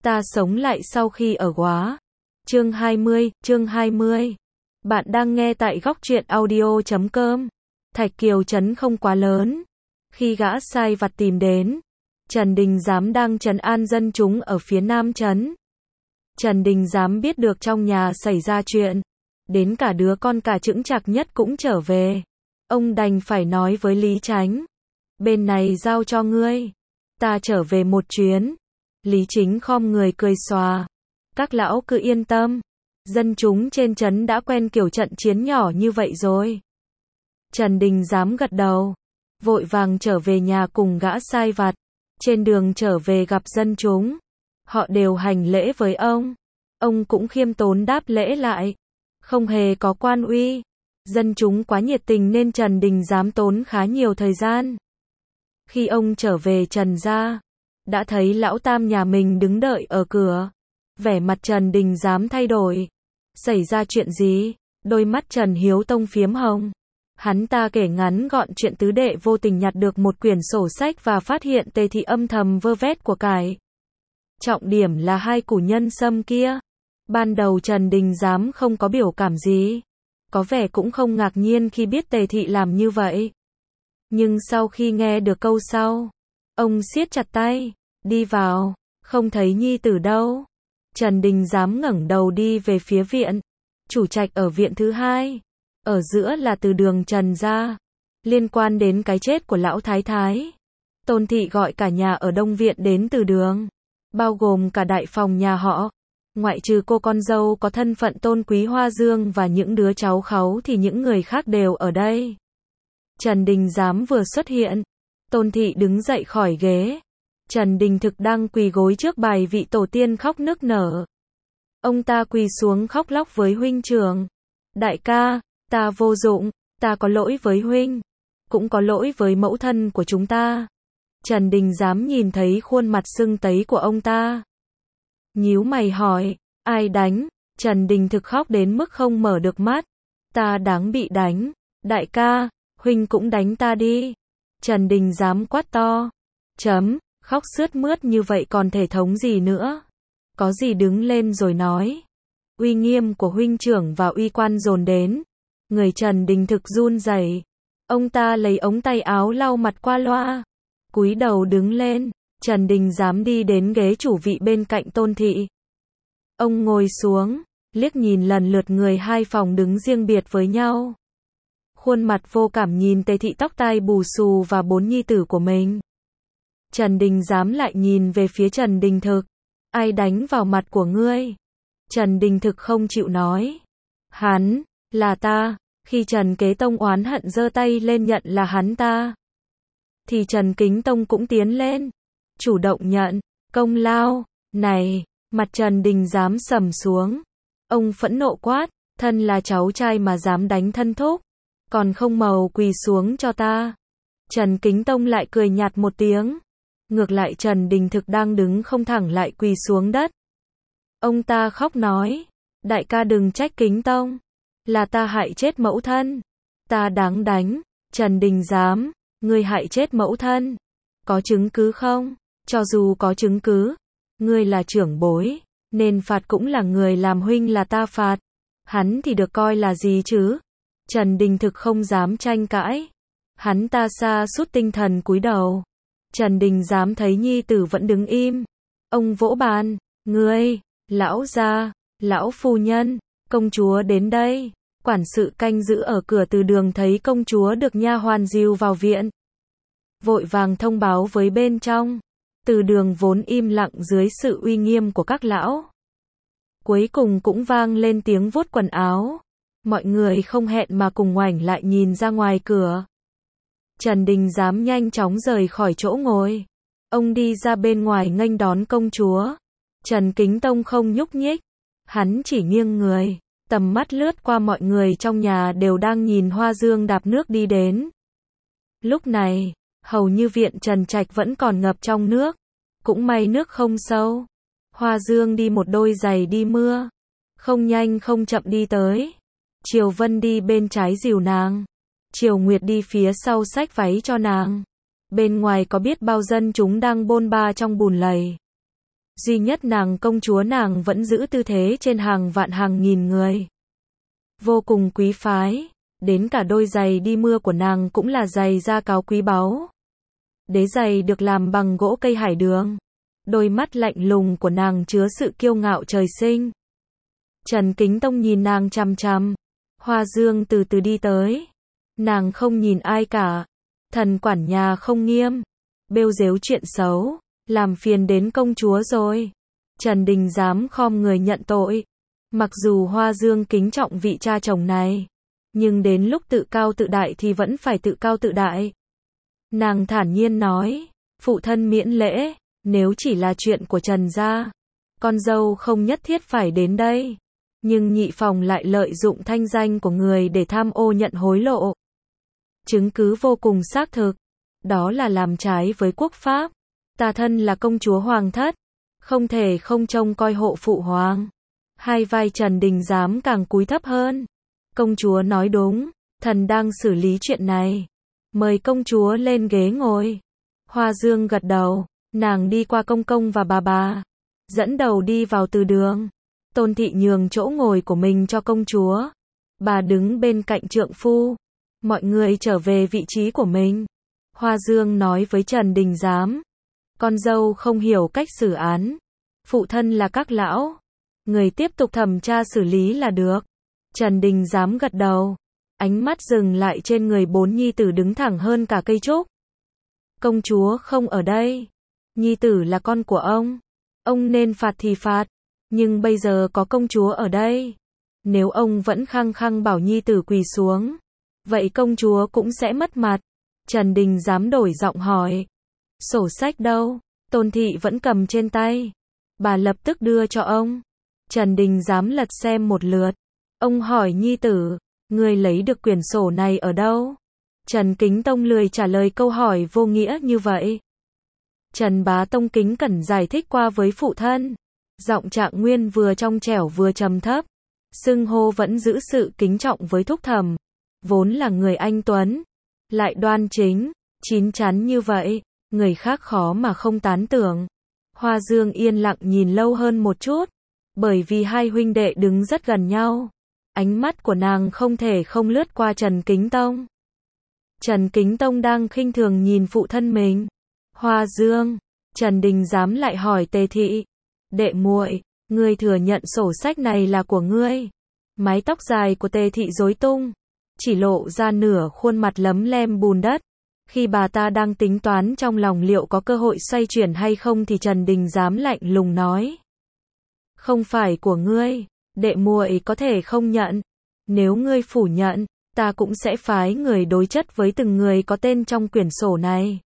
Ta sống lại sau khi ở Góa. Chương 20. Bạn đang nghe tại góc truyện audio.com. Thạch Kiều trấn không quá lớn. Khi gã sai vặt tìm đến, Trần Đình Giám đang trấn an dân chúng ở phía nam trấn. Trần Đình Giám biết được trong nhà xảy ra chuyện, đến cả đứa con cả chững chạc nhất cũng trở về. Ông đành phải nói với Lý Chánh, bên này giao cho ngươi, ta trở về một chuyến. Lý Chính khom người cười xòa, các lão cứ yên tâm, dân chúng trên trấn đã quen kiểu trận chiến nhỏ như vậy rồi. Trần Đình Giám gật đầu, vội vàng trở về nhà cùng gã sai vặt. Trên đường trở về gặp dân chúng, họ đều hành lễ với ông cũng khiêm tốn đáp lễ lại, không hề có quan uy. Dân chúng quá nhiệt tình nên Trần Đình Giám tốn khá nhiều thời gian. Khi ông trở về Trần gia, đã thấy lão tam nhà mình đứng đợi ở cửa. Vẻ mặt Trần Đình Giám thay đổi. Xảy ra chuyện gì? Đôi mắt Trần Hiếu Tông phiếm hồng. Hắn ta kể ngắn gọn chuyện tứ đệ vô tình nhặt được một quyển sổ sách và phát hiện Tề thị âm thầm vơ vét của cải. Trọng điểm là hai củ nhân sâm kia. Ban đầu Trần Đình Giám không có biểu cảm gì, có vẻ cũng không ngạc nhiên khi biết Tề thị làm như vậy. Nhưng sau khi nghe được câu sau, ông siết chặt tay, đi vào, không thấy nhi tử đâu. Trần Đình Giám ngẩng đầu đi về phía viện, chủ trạch ở viện thứ hai, ở giữa là từ đường Trần gia, liên quan đến cái chết của lão thái thái. Tôn thị gọi cả nhà ở đông viện đến từ đường, bao gồm cả đại phòng nhà họ. Ngoại trừ cô con dâu có thân phận tôn quý Hoa Dương và những đứa cháu kháu thì những người khác đều ở đây. Trần Đình Giám vừa xuất hiện, Tôn thị đứng dậy khỏi ghế. Trần Đình Thực đang quỳ gối trước bài vị tổ tiên khóc nức nở. Ông ta quỳ xuống khóc lóc với huynh trưởng. Đại ca, ta vô dụng, ta có lỗi với huynh, cũng có lỗi với mẫu thân của chúng ta. Trần Đình Giám nhìn thấy khuôn mặt sưng tấy của ông ta, nhíu mày hỏi, ai đánh? Trần Đình Thực khóc đến mức không mở được mắt. Ta đáng bị đánh. Đại ca, huynh cũng đánh ta đi. Trần Đình Giám quát to. Khóc sướt mướt như vậy còn thể thống gì nữa? Có gì đứng lên rồi nói. Uy nghiêm của huynh trưởng và uy quan dồn đến. Người Trần Đình Thực run rẩy. Ông ta lấy ống tay áo lau mặt qua loa, cúi đầu đứng lên. Trần Đình Giám đi đến ghế chủ vị bên cạnh Tôn thị. Ông ngồi xuống, liếc nhìn lần lượt người hai phòng đứng riêng biệt với nhau. Khuôn mặt vô cảm nhìn Tề thị tóc tai bù xù và bốn nhi tử của mình. Trần Đình Giám lại nhìn về phía Trần Đình Thực. Ai đánh vào mặt của ngươi? Trần Đình Thực không chịu nói. Hắn, là ta. Khi Trần Kế Tông oán hận giơ tay lên nhận là hắn ta, thì Trần Kính Tông cũng tiến lên, chủ động nhận công lao. Này, mặt Trần Đình Giám sầm xuống. Ông phẫn nộ quát, thân là cháu trai mà dám đánh thân thúc, còn không mau quỳ xuống cho ta. Trần Kính Tông lại cười nhạt một tiếng. Ngược lại Trần Đình Thực đang đứng không thẳng lại quỳ xuống đất. Ông ta khóc nói, đại ca đừng trách Kính Tông, là ta hại chết mẫu thân, ta đáng đánh. Trần Đình Giám, ngươi hại chết mẫu thân, có chứng cứ không? Cho dù có chứng cứ, ngươi là trưởng bối, nên phạt cũng là người làm, huynh là ta phạt, hắn thì được coi là gì chứ? Trần Đình Thực không dám tranh cãi. Hắn ta sa sút tinh thần cúi đầu. Trần Đình Giám thấy nhi tử vẫn đứng im. Ông vỗ bàn, ngươi, lão gia, lão phu nhân, công chúa đến đây. Quản sự canh giữ ở cửa từ đường thấy công chúa được nha hoàn dìu vào viện, vội vàng thông báo với bên trong. Từ đường vốn im lặng dưới sự uy nghiêm của các lão, cuối cùng cũng vang lên tiếng vuốt quần áo. Mọi người không hẹn mà cùng ngoảnh lại nhìn ra ngoài cửa. Trần Đình Giám nhanh chóng rời khỏi chỗ ngồi. Ông đi ra bên ngoài nghênh đón công chúa. Trần Kính Tông không nhúc nhích, hắn chỉ nghiêng người, tầm mắt lướt qua mọi người trong nhà đều đang nhìn Hoa Dương đạp nước đi đến. Lúc này, hầu như viện Trần Trạch vẫn còn ngập trong nước, cũng may nước không sâu. Hoa Dương đi một đôi giày đi mưa, không nhanh không chậm đi tới. Triều Vân đi bên trái dìu nàng, Triều Nguyệt đi phía sau xách váy cho nàng. Bên ngoài có biết bao dân chúng đang bôn ba trong bùn lầy. Duy nhất nàng công chúa nàng vẫn giữ tư thế trên hàng vạn hàng nghìn người. Vô cùng quý phái, đến cả đôi giày đi mưa của nàng cũng là giày da cáo quý báu. Đế giày được làm bằng gỗ cây hải đường. Đôi mắt lạnh lùng của nàng chứa sự kiêu ngạo trời sinh. Trần Kính Tông nhìn nàng chằm chằm. Hoa Dương từ từ đi tới. Nàng không nhìn ai cả. Thần quản nhà không nghiêm. Bêu dếu chuyện xấu. Làm phiền đến công chúa rồi. Trần Đình dám khom người nhận tội. Mặc dù Hoa Dương kính trọng vị cha chồng này, nhưng đến lúc tự cao tự đại thì vẫn phải tự cao tự đại. Nàng thản nhiên nói, phụ thân miễn lễ, nếu chỉ là chuyện của Trần gia, con dâu không nhất thiết phải đến đây. Nhưng nhị phòng lại lợi dụng thanh danh của người để tham ô nhận hối lộ. Chứng cứ vô cùng xác thực, đó là làm trái với quốc pháp. Ta thân là công chúa hoàng thất, không thể không trông coi hộ phụ hoàng. Hai vai Trần Đình Giám càng cúi thấp hơn. Công chúa nói đúng, thần đang xử lý chuyện này. Mời công chúa lên ghế ngồi. Hoa Dương gật đầu, nàng đi qua công công và bà, dẫn đầu đi vào từ đường. Tôn thị nhường chỗ ngồi của mình cho công chúa. Bà đứng bên cạnh trượng phu. Mọi người trở về vị trí của mình. Hoa Dương nói với Trần Đình Giám, con dâu không hiểu cách xử án. Phụ thân là các lão. Người tiếp tục thẩm tra xử lý là được. Trần Đình Giám gật đầu. Ánh mắt dừng lại trên người bốn nhi tử đứng thẳng hơn cả cây trúc. Công chúa không ở đây. Nhi tử là con của ông. Ông nên phạt thì phạt. Nhưng bây giờ có công chúa ở đây. Nếu ông vẫn khăng khăng bảo nhi tử quỳ xuống, vậy công chúa cũng sẽ mất mặt. Trần Đình Giám đổi giọng hỏi. Sổ sách đâu? Tôn thị vẫn cầm trên tay. Bà lập tức đưa cho ông. Trần Đình Giám lật xem một lượt. Ông hỏi nhi tử, ngươi lấy được quyển sổ này ở đâu? Trần Kính Tông lười trả lời câu hỏi vô nghĩa như vậy. Trần Bá Tông kính cẩn giải thích qua với phụ thân. Giọng Trạng Nguyên vừa trong trẻo vừa trầm thấp. Xưng hô vẫn giữ sự kính trọng với thúc thẩm. Vốn là người anh tuấn, lại đoan chính, chín chắn như vậy, người khác khó mà không tán tưởng. Hoa Dương yên lặng nhìn lâu hơn một chút, bởi vì hai huynh đệ đứng rất gần nhau. Ánh mắt của nàng không thể không lướt qua Trần Kính Tông. Trần Kính Tông đang khinh thường nhìn phụ thân mình. Hoa Dương, Trần Đình Giám lại hỏi Tề thị, đệ muội, ngươi thừa nhận sổ sách này là của ngươi? Mái tóc dài của Tề thị rối tung, chỉ lộ ra nửa khuôn mặt lấm lem bùn đất. Khi bà ta đang tính toán trong lòng liệu có cơ hội xoay chuyển hay không thì Trần Đình Giám lạnh lùng nói. Không phải của ngươi, đệ muội có thể không nhận. Nếu ngươi phủ nhận, ta cũng sẽ phái người đối chất với từng người có tên trong quyển sổ này.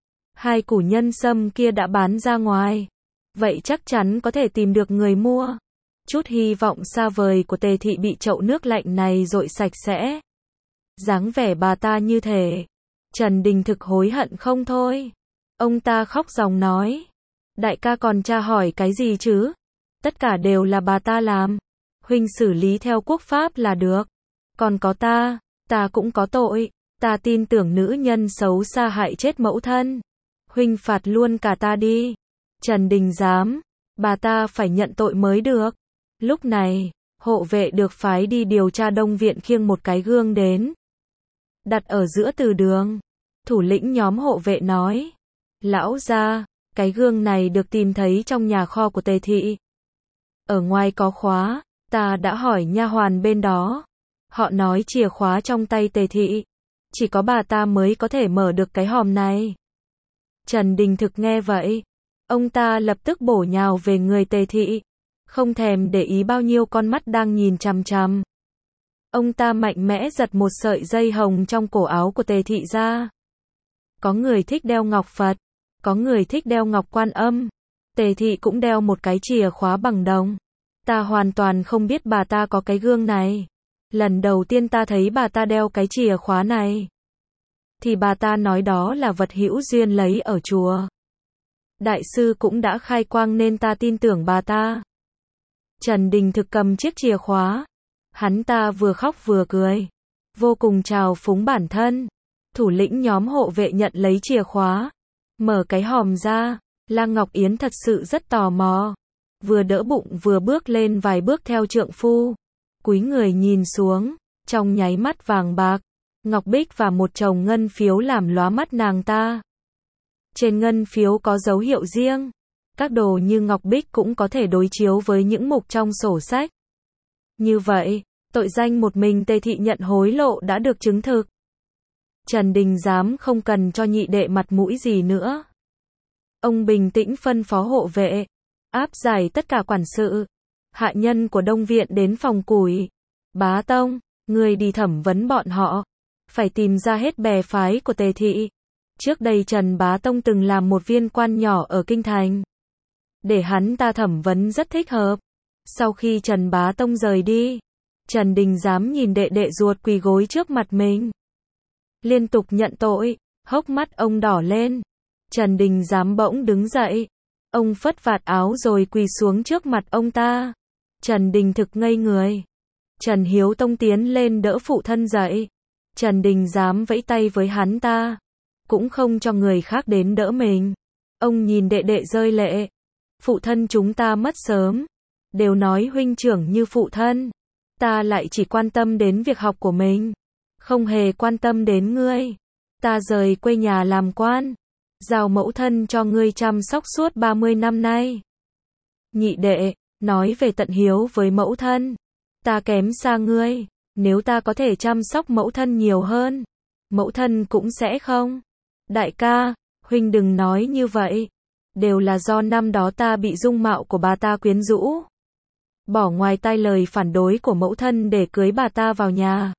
Hai củ nhân sâm kia đã bán ra ngoài, vậy chắc chắn có thể tìm được người mua. Chút hy vọng xa vời của Tề thị bị chậu nước lạnh này dội sạch sẽ. Dáng vẻ bà ta như thể Trần Đình thực hối hận không thôi. Ông ta khóc ròng nói, đại ca còn tra hỏi cái gì chứ? Tất cả đều là bà ta làm. Huynh xử lý theo quốc pháp là được. Còn có ta cũng có tội. Ta tin tưởng nữ nhân xấu xa hại chết mẫu thân. Huynh phạt luôn cả ta đi. Trần Đình Giám, bà ta phải nhận tội mới được. Lúc này, hộ vệ được phái đi điều tra Đông Viện khiêng một cái gương đến. Đặt ở giữa từ đường. Thủ lĩnh nhóm hộ vệ nói, lão gia, cái gương này được tìm thấy trong nhà kho của Tề thị. Ở ngoài có khóa, ta đã hỏi nha hoàn bên đó. Họ nói chìa khóa trong tay Tề thị. Chỉ có bà ta mới có thể mở được cái hòm này. Trần Đình Thực nghe vậy. Ông ta lập tức bổ nhào về người Tề thị. Không thèm để ý bao nhiêu con mắt đang nhìn chằm chằm. Ông ta mạnh mẽ giật một sợi dây hồng trong cổ áo của Tề thị ra. Có người thích đeo ngọc Phật, có người thích đeo ngọc Quan Âm. Tề thị cũng đeo một cái chìa khóa bằng đồng. Ta hoàn toàn không biết bà ta có cái gương này. Lần đầu tiên ta thấy bà ta đeo cái chìa khóa này, thì bà ta nói đó là vật hữu duyên lấy ở chùa. Đại sư cũng đã khai quang nên ta tin tưởng bà ta. Trần Đình Thực cầm chiếc chìa khóa. Hắn ta vừa khóc vừa cười, vô cùng trào phúng bản thân. Thủ lĩnh nhóm hộ vệ nhận lấy chìa khóa, mở cái hòm ra, Lăng Ngọc Yến thật sự rất tò mò. Vừa đỡ bụng vừa bước lên vài bước theo trượng phu. Cúi người nhìn xuống, trong nháy mắt vàng bạc, ngọc bích và một chồng ngân phiếu làm lóa mắt nàng ta. Trên ngân phiếu có dấu hiệu riêng. Các đồ như ngọc bích cũng có thể đối chiếu với những mục trong sổ sách. Như vậy, tội danh một mình Tề Thị nhận hối lộ đã được chứng thực. Trần Đình Giám không cần cho nhị đệ mặt mũi gì nữa. Ông bình tĩnh phân phó hộ vệ, áp giải tất cả quản sự, hạ nhân của Đông Viện đến phòng củi. Bá Tông, người đi thẩm vấn bọn họ, phải tìm ra hết bè phái của Tề Thị. Trước đây Trần Bá Tông từng làm một viên quan nhỏ ở Kinh Thành. Để hắn ta thẩm vấn rất thích hợp. Sau khi Trần Bá Tông rời đi, Trần Đình Giám nhìn đệ đệ ruột quỳ gối trước mặt mình. Liên tục nhận tội, hốc mắt ông đỏ lên. Trần Đình Giám bỗng đứng dậy. Ông phất vạt áo rồi quỳ xuống trước mặt ông ta. Trần Đình Thực ngây người. Trần Hiếu Tông tiến lên đỡ phụ thân dậy. Trần Đình Giám vẫy tay với hắn ta, cũng không cho người khác đến đỡ mình. Ông nhìn đệ đệ rơi lệ. Phụ thân chúng ta mất sớm. Đều nói huynh trưởng như phụ thân. Ta lại chỉ quan tâm đến việc học của mình. Không hề quan tâm đến ngươi. Ta rời quê nhà làm quan. Giao mẫu thân cho ngươi chăm sóc suốt 30 năm nay. Nhị đệ, nói về tận hiếu với mẫu thân. Ta kém xa ngươi. Nếu ta có thể chăm sóc mẫu thân nhiều hơn, mẫu thân cũng sẽ không. Đại ca, huynh đừng nói như vậy. Đều là do năm đó ta bị dung mạo của bà ta quyến rũ. Bỏ ngoài tai lời phản đối của mẫu thân để cưới bà ta vào nhà.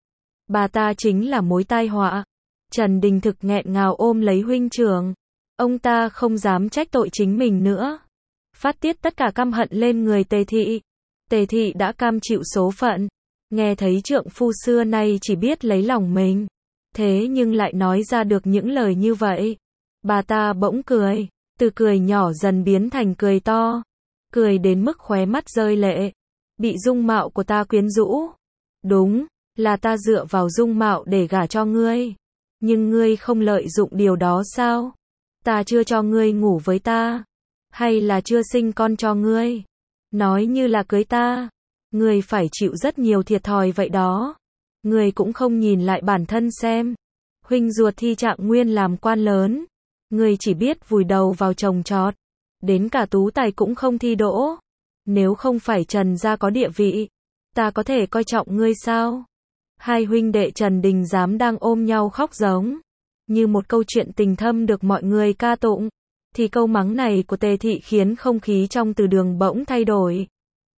Bà ta chính là mối tai họa. Trần Đình Thực nghẹn ngào ôm lấy huynh trưởng. Ông ta không dám trách tội chính mình nữa. Phát tiết tất cả căm hận lên người Tề Thị. Tề Thị đã cam chịu số phận. Nghe thấy trượng phu xưa nay chỉ biết lấy lòng mình. Thế nhưng lại nói ra được những lời như vậy. Bà ta bỗng cười. Từ cười nhỏ dần biến thành cười to. Cười đến mức khóe mắt rơi lệ. Bị dung mạo của ta quyến rũ. Đúng, là ta dựa vào dung mạo để gả cho ngươi. Nhưng ngươi không lợi dụng điều đó sao? Ta chưa cho ngươi ngủ với ta. Hay là chưa sinh con cho ngươi? Nói như là cưới ta. Ngươi phải chịu rất nhiều thiệt thòi vậy đó. Ngươi cũng không nhìn lại bản thân xem. Huynh ruột Thi Trạng Nguyên làm quan lớn. Ngươi chỉ biết vùi đầu vào trồng trọt. Đến cả tú tài cũng không thi đỗ. Nếu không phải Trần gia có địa vị, ta có thể coi trọng ngươi sao? Hai huynh đệ Trần Đình Giám đang ôm nhau khóc giống. Như một câu chuyện tình thâm được mọi người ca tụng. Thì câu mắng này của Tề Thị khiến không khí trong từ đường bỗng thay đổi.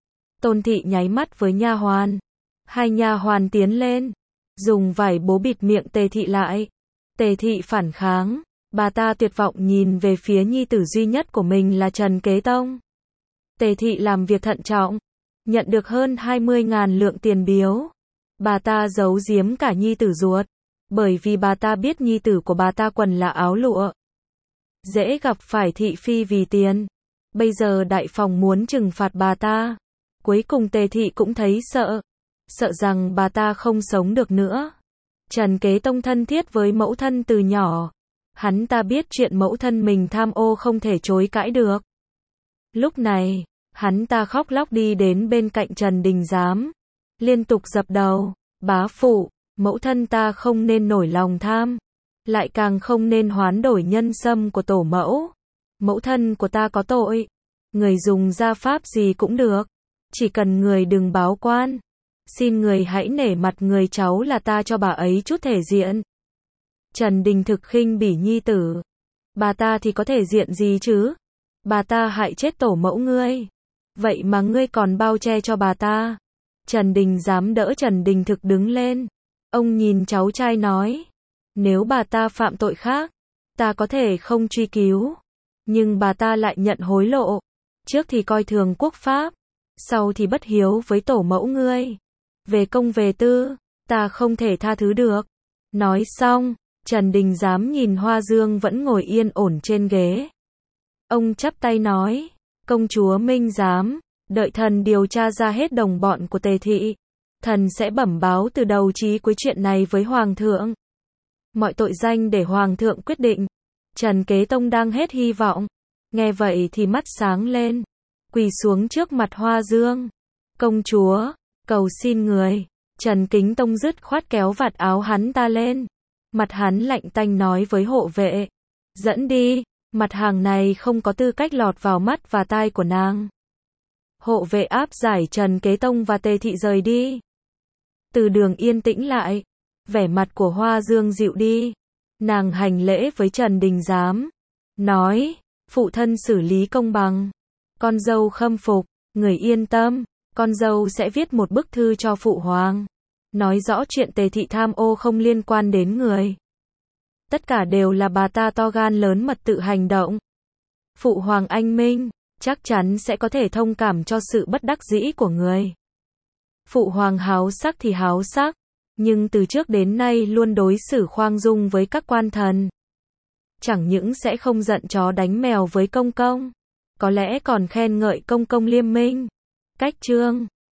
Tôn Thị nháy mắt với nha hoàn. Hai nha hoàn tiến lên, dùng vải bố bịt miệng Tề Thị lại. Tề Thị phản kháng. Bà ta tuyệt vọng nhìn về phía nhi tử duy nhất của mình là Trần Kế Tông. Tề Thị làm việc thận trọng, nhận được hơn 20.000 lượng tiền biếu. Bà ta giấu giếm cả nhi tử ruột, bởi vì bà ta biết nhi tử của bà ta quần là áo lụa. Dễ gặp phải thị phi vì tiền. Bây giờ đại phòng muốn trừng phạt bà ta. Cuối cùng Tề Thị cũng thấy sợ. Sợ rằng bà ta không sống được nữa. Trần Kế Tông thân thiết với mẫu thân từ nhỏ. Hắn ta biết chuyện mẫu thân mình tham ô không thể chối cãi được. Lúc này, hắn ta khóc lóc đi đến bên cạnh Trần Đình Giám. Liên tục dập đầu. Bá phụ, mẫu thân ta không nên nổi lòng tham. Lại càng không nên hoán đổi nhân sâm của tổ mẫu. Mẫu thân của ta có tội. Người dùng gia pháp gì cũng được. Chỉ cần người đừng báo quan. Xin người hãy nể mặt người cháu là ta cho bà ấy chút thể diện. Trần Đình Thực khinh bỉ nhi tử. Bà ta thì có thể diện gì chứ? Bà ta hại chết tổ mẫu ngươi. Vậy mà ngươi còn bao che cho bà ta. Trần Đình Giám đỡ Trần Đình Thực đứng lên. Ông nhìn cháu trai nói. Nếu bà ta phạm tội khác, ta có thể không truy cứu. Nhưng bà ta lại nhận hối lộ. Trước thì coi thường quốc pháp. Sau thì bất hiếu với tổ mẫu ngươi. Về công về tư, ta không thể tha thứ được. Nói xong, Trần Đình Giám nhìn Hoa Dương vẫn ngồi yên ổn trên ghế. Ông chắp tay nói, công chúa Minh Giám, đợi thần điều tra ra hết đồng bọn của Tề Thị. Thần sẽ bẩm báo từ đầu chí cuối chuyện này với Hoàng thượng. Mọi tội danh để Hoàng thượng quyết định. Trần Kế Tông đang hết hy vọng. nghe vậy thì mắt sáng lên, quỳ xuống trước mặt Hoa Dương. Công chúa, cầu xin người. Trần Kính Tông dứt khoát kéo vạt áo hắn ta lên. Mặt hắn lạnh tanh nói với hộ vệ. Dẫn đi, mặt hàng này không có tư cách lọt vào mắt và tai của nàng. Hộ vệ áp giải Trần Kế Tông và Tề Thị rời đi. Từ Đường yên tĩnh lại. Vẻ mặt của Hoa Dương dịu đi. Nàng hành lễ với Trần Đình Giám. Nói, phụ thân xử lý công bằng. Con dâu khâm phục, người yên tâm. Con dâu sẽ viết một bức thư cho phụ hoàng. Nói rõ chuyện Tề Thị tham ô không liên quan đến người. Tất cả đều là bà ta to gan lớn mật tự hành động. Phụ hoàng anh minh, chắc chắn sẽ có thể thông cảm cho sự bất đắc dĩ của người. Phụ hoàng háo sắc thì háo sắc, nhưng từ trước đến nay luôn đối xử khoan dung với các quan thần. Chẳng những sẽ không giận chó đánh mèo với công công, có lẽ còn khen ngợi công công liêm minh, cách trương.